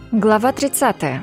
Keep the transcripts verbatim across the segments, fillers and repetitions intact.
Глава тридцатая.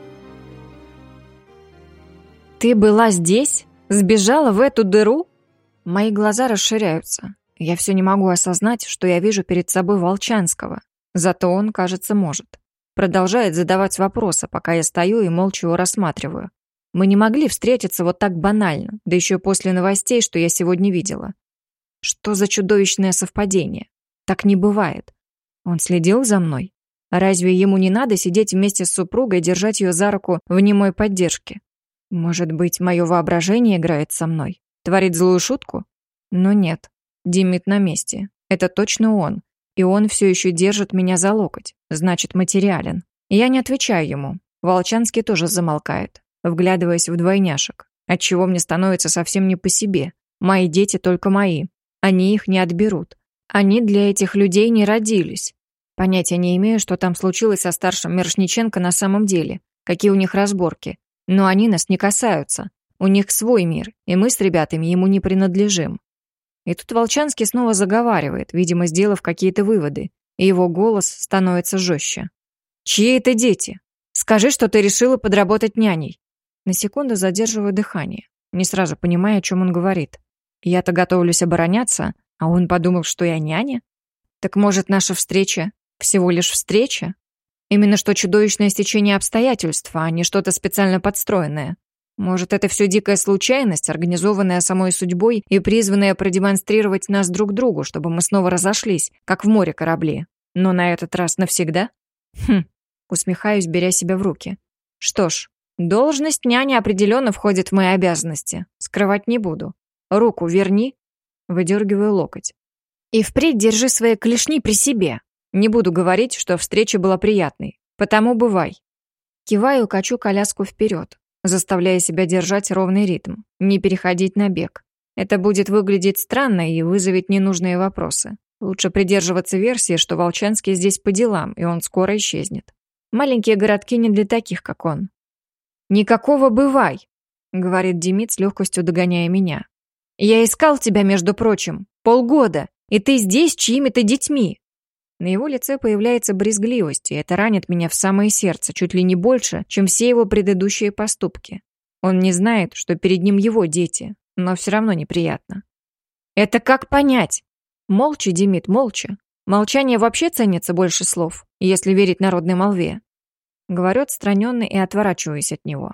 «Ты была здесь? Сбежала в эту дыру?» Мои глаза расширяются. Я все не могу осознать, что я вижу перед собой Волчанского. Зато он, кажется, может. Продолжает задавать вопросы, пока я стою и молча его рассматриваю. Мы не могли встретиться вот так банально, да еще после новостей, что я сегодня видела. Что за чудовищное совпадение? Так не бывает. Он следил за мной? Разве ему не надо сидеть вместе с супругой и держать ее за руку в немой поддержке? Может быть, мое воображение играет со мной? Творит злую шутку? Но нет. Димит на месте. Это точно он. И он все еще держит меня за локоть. Значит, материален. Я не отвечаю ему. Волчанский тоже замолкает, вглядываясь в двойняшек. Отчего мне становится совсем не по себе. Мои дети только мои. Они их не отберут. Они для этих людей не родились. Понятия не имею, что там случилось со старшим Мирошниченко на самом деле, какие у них разборки. Но они нас не касаются. У них свой мир, и мы с ребятами ему не принадлежим. И тут Волчанский снова заговаривает, видимо, сделав какие-то выводы, и его голос становится жестче. «Чьи это дети? Скажи, что ты решила подработать няней». На секунду задерживаю дыхание, не сразу понимая, о чем он говорит. Я-то готовлюсь обороняться, а он подумал, что я няня? Так может, наша встреча всего лишь встреча? Именно что чудовищное стечение обстоятельств, а не что-то специально подстроенное. Может, это все дикая случайность, организованная самой судьбой и призванная продемонстрировать нас друг другу, чтобы мы снова разошлись, как в море корабли. Но на этот раз навсегда? Хм, усмехаюсь, беря себя в руки. Что ж, должность няни определенно входит в мои обязанности. Скрывать не буду. Руку верни. Выдергиваю локоть. И впредь держи свои клешни при себе. Не буду говорить, что встреча была приятной. Потому бывай. Киваю, качу коляску вперед, заставляя себя держать ровный ритм, не переходить на бег. Это будет выглядеть странно и вызовет ненужные вопросы. Лучше придерживаться версии, что Волчанский здесь по делам, и он скоро исчезнет. Маленькие городки не для таких, как он. «Никакого бывай», — говорит Демид с легкостью догоняя меня. «Я искал тебя, между прочим, полгода, и ты здесь чьими-то детьми». На его лице появляется брезгливость, и это ранит меня в самое сердце, чуть ли не больше, чем все его предыдущие поступки. Он не знает, что перед ним его дети, но все равно неприятно. «Это как понять?» Молча, Демид, молча. Молчание вообще ценится больше слов, если верить народной молве. Говорю отстраненно и отворачиваюсь от него.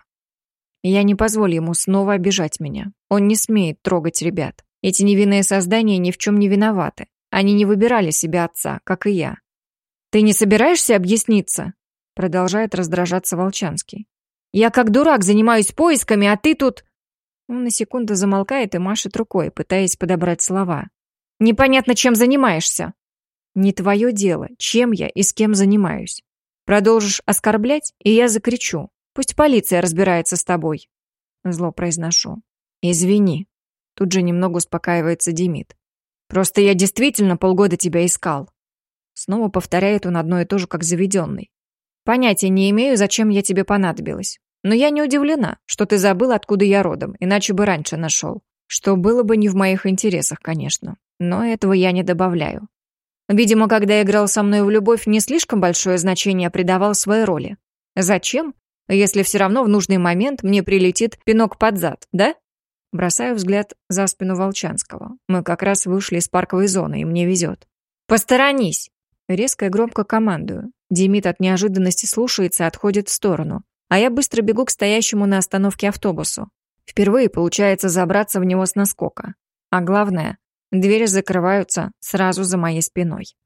Я не позволю ему снова обижать меня. Он не смеет трогать ребят. Эти невинные создания ни в чем не виноваты. Они не выбирали себе отца, как и я. «Ты не собираешься объясниться?» Продолжает раздражаться Волчанский. «Я как дурак занимаюсь поисками, а ты тут...» Он на секунду замолкает и машет рукой, пытаясь подобрать слова. «Непонятно, чем занимаешься». «Не твое дело, чем я и с кем занимаюсь. Продолжишь оскорблять, и я закричу. Пусть полиция разбирается с тобой». Зло произношу. «Извини». Тут же немного успокаивается Демид. «Просто я действительно полгода тебя искал». Снова повторяет он одно и то же, как заведенный. «Понятия не имею, зачем я тебе понадобилась. Но я не удивлена, что ты забыл, откуда я родом, иначе бы раньше нашел. Что было бы не в моих интересах, конечно. Но этого я не добавляю. Видимо, когда играл со мной в любовь, не слишком большое значение придавал своей роли. Зачем, если все равно в нужный момент мне прилетит пинок под зад, да?» Бросаю взгляд за спину Волчанского. Мы как раз вышли из парковой зоны, и мне везет. «Посторонись!» Резко и громко командую. Демид от неожиданности слушается и отходит в сторону. А я быстро бегу к стоящему на остановке автобусу. Впервые получается забраться в него с наскока. А главное, двери закрываются сразу за моей спиной.